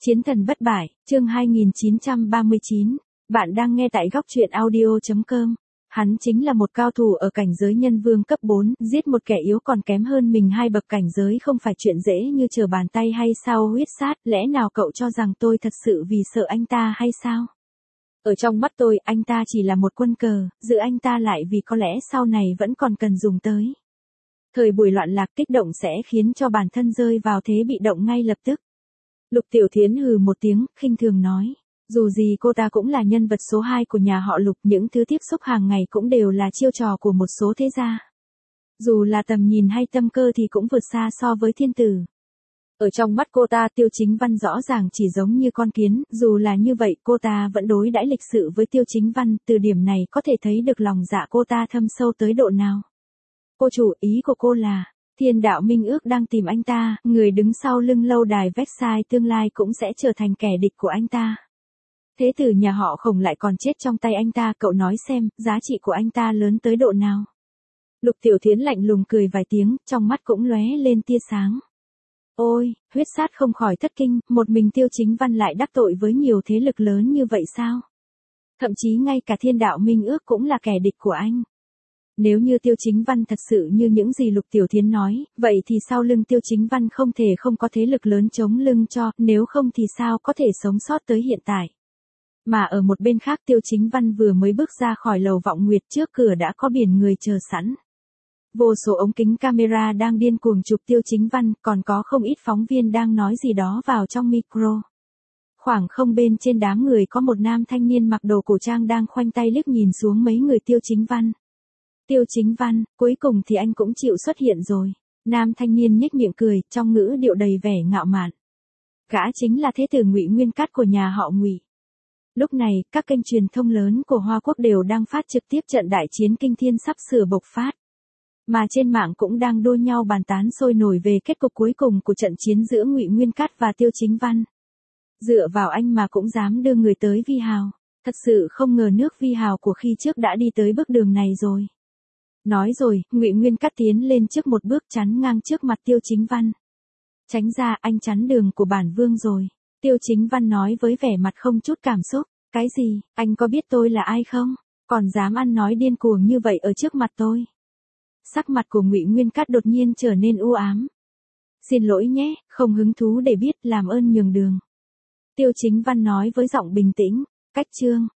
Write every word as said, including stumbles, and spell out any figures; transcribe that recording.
Chiến thần bất bại, chương hai nghìn chín trăm ba mươi chín. Bạn đang nghe tại góc truyện audio chấm com. Hắn chính là một cao thủ ở cảnh giới nhân vương cấp bốn, giết một kẻ yếu còn kém hơn mình hai bậc cảnh giới không phải chuyện dễ như trở bàn tay hay sao? Huyết sát, lẽ nào cậu cho rằng tôi thật sự vì sợ anh ta hay sao? Ở trong mắt tôi, anh ta chỉ là một quân cờ, giữ anh ta lại vì có lẽ sau này vẫn còn cần dùng tới. Thời buổi loạn lạc kích động sẽ khiến cho bản thân rơi vào thế bị động ngay lập tức. Lục Tiểu Thiến hừ một tiếng, khinh thường nói. Dù gì cô ta cũng là nhân vật số hai của nhà họ Lục, những thứ tiếp xúc hàng ngày cũng đều là chiêu trò của một số thế gia. Dù là tầm nhìn hay tâm cơ thì cũng vượt xa so với thiên tử. Ở trong mắt cô ta, Tiêu Chính Văn rõ ràng chỉ giống như con kiến, dù là như vậy cô ta vẫn đối đãi lịch sự với Tiêu Chính Văn, từ điểm này có thể thấy được lòng dạ cô ta thâm sâu tới độ nào. Cô chủ, ý của cô là, Thiên Đạo Minh Ước đang tìm anh ta, người đứng sau lưng lâu đài Versailles tương lai cũng sẽ trở thành kẻ địch của anh ta. Thế tử nhà họ Khổng lại còn chết trong tay anh ta, cậu nói xem, giá trị của anh ta lớn tới độ nào. Lục Tiểu Thiến lạnh lùng cười vài tiếng, trong mắt cũng lóe lên tia sáng. Ôi, huyết sát không khỏi thất kinh, một mình Tiêu Chính Văn lại đắc tội với nhiều thế lực lớn như vậy sao? Thậm chí ngay cả Thiên Đạo Minh Ước cũng là kẻ địch của anh. Nếu như Tiêu Chính Văn thật sự như những gì Lục Tiểu Thiến nói, vậy thì sau lưng Tiêu Chính Văn không thể không có thế lực lớn chống lưng cho, nếu không thì sao có thể sống sót tới hiện tại. Mà ở một bên khác Tiêu Chính Văn vừa mới bước ra khỏi lầu Vọng Nguyệt, trước cửa đã có biển người chờ sẵn. Vô số ống kính camera đang điên cuồng chụp Tiêu Chính Văn, còn có không ít phóng viên đang nói gì đó vào trong micro. Khoảng không bên trên đám người có một nam thanh niên mặc đồ cổ trang đang khoanh tay liếc nhìn xuống mấy người Tiêu Chính Văn. Tiêu Chính Văn, cuối cùng thì anh cũng chịu xuất hiện rồi. Nam thanh niên nhếch miệng cười, trong ngữ điệu đầy vẻ ngạo mạn. Gã chính là thế tử Ngụy Nguyên Cát của nhà họ Ngụy. Lúc này, các kênh truyền thông lớn của Hoa Quốc đều đang phát trực tiếp trận đại chiến kinh thiên sắp sửa bộc phát. Mà trên mạng cũng đang đua nhau bàn tán sôi nổi về kết cục cuối cùng của trận chiến giữa Ngụy Nguyên Cát và Tiêu Chính Văn. Dựa vào anh mà cũng dám đưa người tới Vi Hào. Thật sự không ngờ nước Vi Hào của khi trước đã đi tới bước đường này rồi. Nói rồi, Ngụy Nguyên Cát tiến lên trước một bước chắn ngang trước mặt Tiêu Chính Văn. Tránh ra, anh chắn đường của bản vương rồi. Tiêu Chính Văn nói với vẻ mặt không chút cảm xúc. Cái gì, anh có biết tôi là ai không? Còn dám ăn nói điên cuồng như vậy ở trước mặt tôi. Sắc mặt của Ngụy Nguyên Cát đột nhiên trở nên u ám. Xin lỗi nhé, không hứng thú để biết, làm ơn nhường đường. Tiêu Chính Văn nói với giọng bình tĩnh. Cách chương,